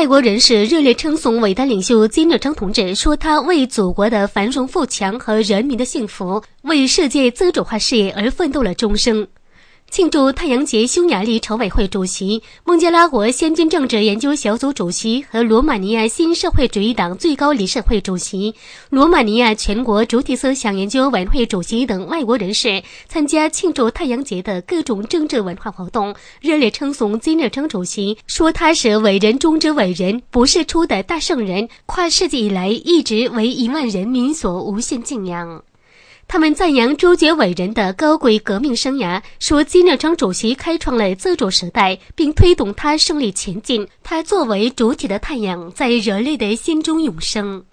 外国人士热烈称颂伟大领袖金日成同志，说他为祖国的繁荣富强和人民的幸福，为世界自主化事业而奋斗了终生。庆祝太阳节，匈牙利筹委会主席、孟加拉国先进政治研究小组主席和罗马尼亚新社会主义党最高理事会主席、罗马尼亚全国主体思想研究委员会主席等外国人士参加庆祝太阳节的各种政治文化活动，热烈称颂金日成主席，说他是伟人中之伟人，不世出的大圣人，跨世纪以来一直为1万人民所无限敬仰。他们赞扬朱觉伟人的高贵革命生涯，说金日成主席开创了自主时代，并推动他胜利前进。他作为主体的太阳，在人类的心中永生。